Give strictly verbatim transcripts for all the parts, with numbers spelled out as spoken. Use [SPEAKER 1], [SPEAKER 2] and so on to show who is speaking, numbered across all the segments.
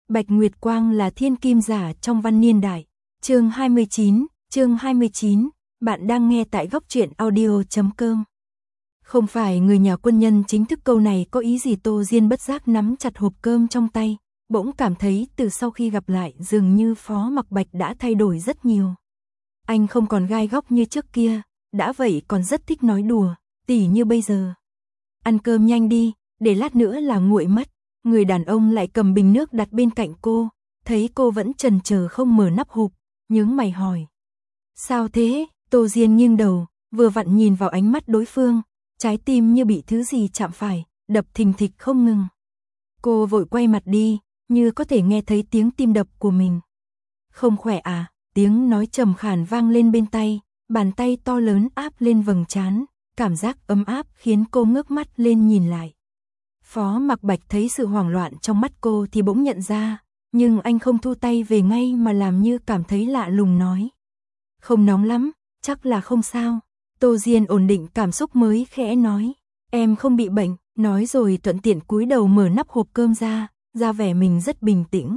[SPEAKER 1] Bạch Nguyệt Quang là thiên kim giả trong văn niên đại. Chương hai mươi chín, chương hai mươi chín, bạn đang nghe tại góc truyện audio chấm com. Không phải người nhà quân nhân chính thức, câu này có ý gì? Tô Diên bất giác nắm chặt hộp cơm trong tay, bỗng cảm thấy từ sau khi gặp lại dường như Phó Mặc Bạch đã thay đổi rất nhiều. Anh không còn gai góc như trước kia, đã vậy còn rất thích nói đùa, tỉ như bây giờ. Ăn cơm nhanh đi, để lát nữa là nguội mất. Người đàn ông lại cầm bình nước đặt bên cạnh cô, thấy cô vẫn chần chờ không mở nắp hộp, nhướng mày hỏi. Sao thế? Tô Diên nghiêng đầu, vừa vặn nhìn vào ánh mắt đối phương, trái tim như bị thứ gì chạm phải, đập thình thịch không ngừng. Cô vội quay mặt đi, như có thể nghe thấy tiếng tim đập của mình. Không khỏe à? Tiếng nói trầm khàn vang lên bên tai, bàn tay to lớn áp lên vầng trán, cảm giác ấm áp khiến cô ngước mắt lên nhìn lại. Phó Mặc Bạch thấy sự hoảng loạn trong mắt cô thì bỗng nhận ra, nhưng anh không thu tay về ngay mà làm như cảm thấy lạ lùng nói. Không nóng lắm, chắc là không sao. Tô Diên ổn định cảm xúc mới khẽ nói. Em không bị bệnh, nói rồi thuận tiện cúi đầu mở nắp hộp cơm ra, ra vẻ mình rất bình tĩnh.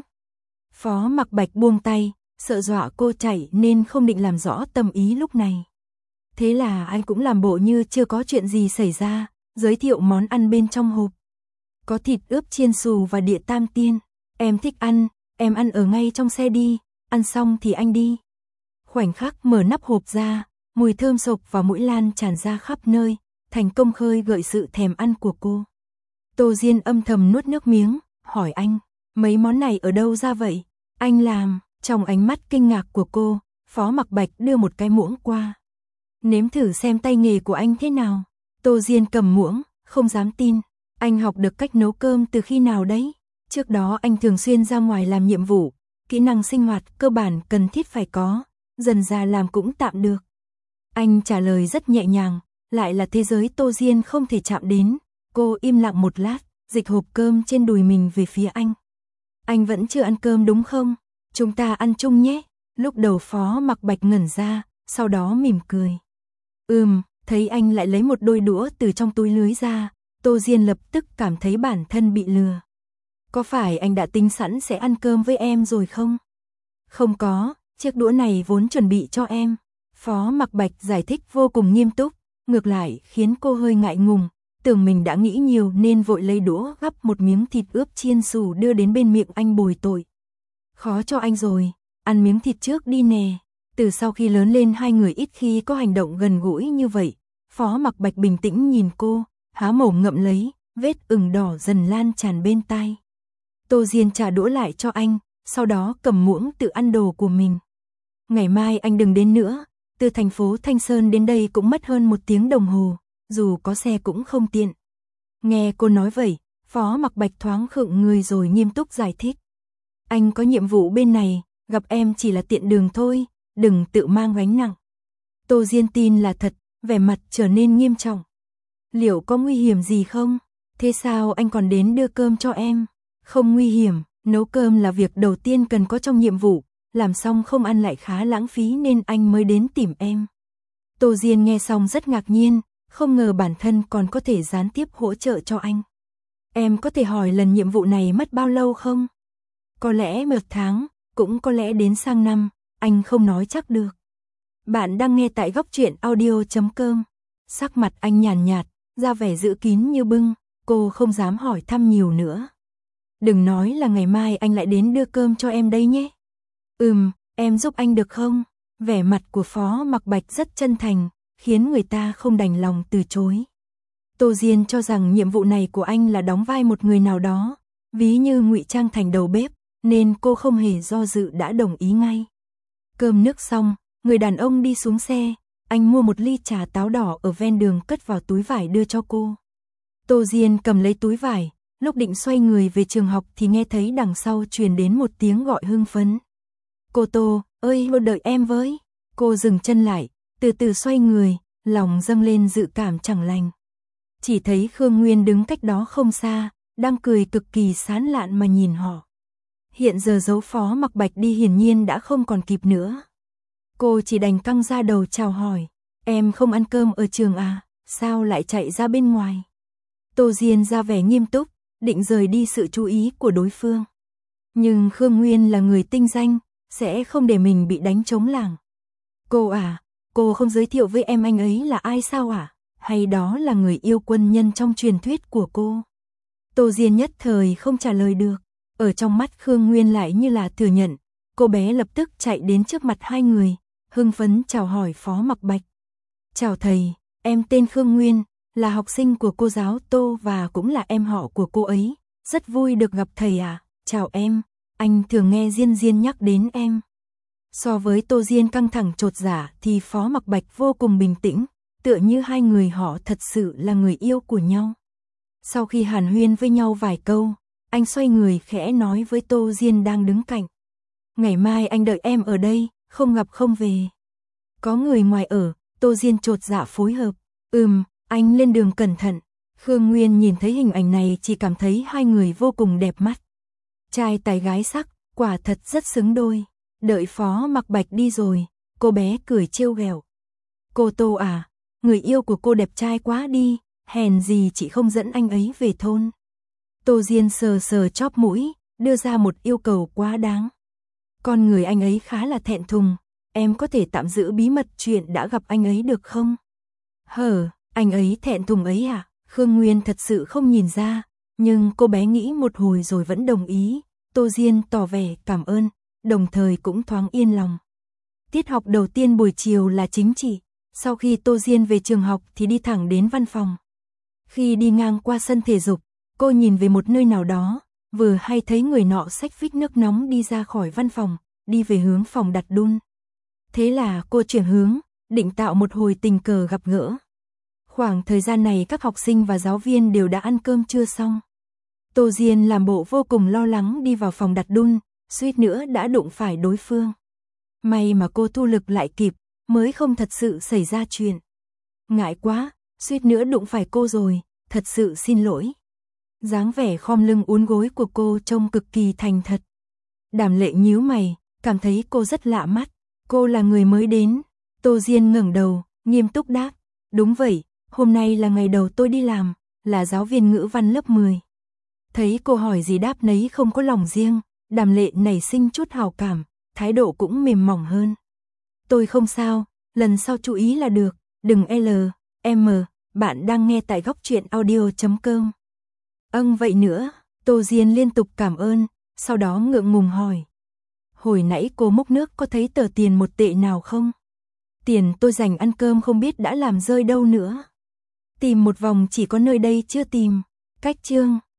[SPEAKER 1] Phó Mặc Bạch buông tay, sợ dọa cô chạy nên không định làm rõ tâm ý lúc này. Thế là anh cũng làm bộ như chưa có chuyện gì xảy ra, giới thiệu món ăn bên trong hộp. Có thịt ướp chiên xù và địa tam tiên. Em thích ăn, em ăn ở ngay trong xe đi, ăn xong thì anh đi. Khoảnh khắc mở nắp hộp ra, mùi thơm sộc và mũi lan tràn ra khắp nơi, thành công khơi gợi sự thèm ăn của cô. Tô Diên âm thầm nuốt nước miếng, hỏi anh, mấy món này ở đâu ra vậy? Anh làm. Trong ánh mắt kinh ngạc của cô, Phó Mặc Bạch đưa một cái muỗng qua. Nếm thử xem tay nghề của anh thế nào. Tô Diên cầm muỗng, không dám tin. Anh học được cách nấu cơm từ khi nào đấy? Trước đó anh thường xuyên ra ngoài làm nhiệm vụ, kỹ năng sinh hoạt cơ bản cần thiết phải có, dần ra làm cũng tạm được. Anh trả lời rất nhẹ nhàng, lại là thế giới Tô Diên không thể chạm đến. Cô im lặng một lát, dịch hộp cơm trên đùi mình về phía anh. Anh vẫn chưa ăn cơm đúng không? Chúng ta ăn chung nhé. Lúc đầu Phó Mặc Bạch ngẩn ra, sau đó mỉm cười. Ừm, thấy anh lại lấy một đôi đũa từ trong túi lưới ra, Tô Diên lập tức cảm thấy bản thân bị lừa. Có phải anh đã tính sẵn sẽ ăn cơm với em rồi không? Không có, chiếc đũa này vốn chuẩn bị cho em. Phó Mặc Bạch giải thích vô cùng nghiêm túc, ngược lại khiến cô hơi ngại ngùng, tưởng mình đã nghĩ nhiều nên vội lấy đũa gắp một miếng thịt ướp chiên xù đưa đến bên miệng anh bồi tội. Khó cho anh rồi, ăn miếng thịt trước đi nè. Từ sau khi lớn lên hai người ít khi có hành động gần gũi như vậy. Phó Mặc Bạch bình tĩnh nhìn cô, há mồm ngậm lấy, vết ửng đỏ dần lan tràn bên tai. Tô Diên trả đũa lại cho anh, sau đó cầm muỗng tự ăn đồ của mình. Ngày mai anh đừng đến nữa, từ thành phố Thanh Sơn đến đây cũng mất hơn một tiếng đồng hồ, dù có xe cũng không tiện. Nghe cô nói vậy, Phó Mặc Bạch thoáng khựng người rồi nghiêm túc giải thích. Anh có nhiệm vụ bên này, gặp em chỉ là tiện đường thôi, đừng tự mang gánh nặng. Tô Diên tin là thật, vẻ mặt trở nên nghiêm trọng. Liệu có nguy hiểm gì không? Thế sao anh còn đến đưa cơm cho em? Không nguy hiểm, nấu cơm là việc đầu tiên cần có trong nhiệm vụ, làm xong không ăn lại khá lãng phí nên anh mới đến tìm em. Tô Diên nghe xong rất ngạc nhiên, không ngờ bản thân còn có thể gián tiếp hỗ trợ cho anh. Em có thể hỏi lần nhiệm vụ này mất bao lâu không? Có lẽ một tháng, cũng có lẽ đến sang năm, anh không nói chắc được. Bạn đang nghe tại góc truyện audio chấm com. Sắc mặt anh nhàn nhạt, ra vẻ giữ kín như bưng, cô không dám hỏi thăm nhiều nữa. Đừng nói là ngày mai anh lại đến đưa cơm cho em đây nhé. Ừm, em giúp anh được không? Vẻ mặt của Phó Mặc Bạch rất chân thành, khiến người ta không đành lòng từ chối. Tô Diên cho rằng nhiệm vụ này của anh là đóng vai một người nào đó, ví như ngụy trang thành đầu bếp, nên cô không hề do dự đã đồng ý ngay. Cơm nước xong, người đàn ông đi xuống xe, anh mua một ly trà táo đỏ ở ven đường cất vào túi vải đưa cho cô. Tô Diên cầm lấy túi vải, lúc định xoay người về trường học thì nghe thấy đằng sau truyền đến một tiếng gọi hưng phấn. Cô Tô, ơi, đợi em với. Cô dừng chân lại, từ từ xoay người, lòng dâng lên dự cảm chẳng lành. Chỉ thấy Khương Nguyên đứng cách đó không xa, đang cười cực kỳ sán lạn mà nhìn họ. Hiện giờ dấu Phó Mặc Bạch đi hiển nhiên đã không còn kịp nữa. Cô chỉ đành căng ra đầu chào hỏi. Em không ăn cơm ở trường à, sao lại chạy ra bên ngoài? Tô Diên ra vẻ nghiêm túc, định rời đi sự chú ý của đối phương. Nhưng Khương Nguyên là người tinh danh, sẽ không để mình bị đánh trống lảng. Cô à, cô không giới thiệu với em anh ấy là ai sao à? Hay đó là người yêu quân nhân trong truyền thuyết của cô? Tô Diên nhất thời không trả lời được. Ở trong mắt Khương Nguyên lại như là thừa nhận. Cô bé lập tức chạy đến trước mặt hai người, hưng phấn chào hỏi Phó Mặc Bạch. Chào thầy, em tên Khương Nguyên, là học sinh của cô giáo Tô và cũng là em họ của cô ấy. Rất vui được gặp thầy à, chào em, anh thường nghe Diên Diên nhắc đến em. So với Tô Diên căng thẳng chột dạ thì Phó Mặc Bạch vô cùng bình tĩnh, tựa như hai người họ thật sự là người yêu của nhau. Sau khi hàn huyên với nhau vài câu, anh xoay người khẽ nói với Tô Diên đang đứng cạnh. Ngày mai anh đợi em ở đây, không gặp không về. Có người ngoài ở, Tô Diên chột dạ phối hợp. Ừm, anh lên đường cẩn thận. Khương Nguyên nhìn thấy hình ảnh này chỉ cảm thấy hai người vô cùng đẹp mắt. Trai tài gái sắc, quả thật rất xứng đôi. Đợi Phó Mặc Bạch đi rồi, cô bé cười trêu ghẹo. Cô Tô à, người yêu của cô đẹp trai quá đi, hèn gì chị không dẫn anh ấy về thôn. Tô Diên sờ sờ chóp mũi, đưa ra một yêu cầu quá đáng. Con người anh ấy khá là thẹn thùng, em có thể tạm giữ bí mật chuyện đã gặp anh ấy được không? Hờ, anh ấy thẹn thùng ấy à? Khương Nguyên thật sự không nhìn ra, nhưng cô bé nghĩ một hồi rồi vẫn đồng ý. Tô Diên tỏ vẻ cảm ơn, đồng thời cũng thoáng yên lòng. Tiết học đầu tiên buổi chiều là chính trị, sau khi Tô Diên về trường học thì đi thẳng đến văn phòng. Khi đi ngang qua sân thể dục, cô nhìn về một nơi nào đó, vừa hay thấy người nọ xách phích nước nóng đi ra khỏi văn phòng, đi về hướng phòng đặt đun. Thế là cô chuyển hướng, định tạo một hồi tình cờ gặp gỡ. Khoảng thời gian này các học sinh và giáo viên đều đã ăn cơm trưa xong. Tô Diên làm bộ vô cùng lo lắng đi vào phòng đặt đun, suýt nữa đã đụng phải đối phương. May mà cô thu lực lại kịp, mới không thật sự xảy ra chuyện. Ngại quá, suýt nữa đụng phải cô rồi, thật sự xin lỗi. Dáng vẻ khom lưng uốn gối của cô trông cực kỳ thành thật. Đàm Lệ nhíu mày, cảm thấy cô rất lạ mắt. Cô là người mới đến. Tô Diên ngẩng đầu, nghiêm túc đáp. Đúng vậy, hôm nay là ngày đầu tôi đi làm, là giáo viên ngữ văn lớp mười. Thấy cô hỏi gì đáp nấy không có lòng riêng, Đàm Lệ nảy sinh chút hào cảm, thái độ cũng mềm mỏng hơn. Tôi không sao, lần sau chú ý là được, đừng L, M, bạn đang nghe tại góc truyện audio chấm com. Âng vậy nữa, Tô Diên liên tục cảm ơn, sau đó ngượng ngùng hỏi. Hồi nãy cô múc nước có thấy tờ tiền một tệ nào không? Tiền tôi dành ăn cơm không biết đã làm rơi đâu nữa. Tìm một vòng chỉ có nơi đây chưa tìm. Cách chương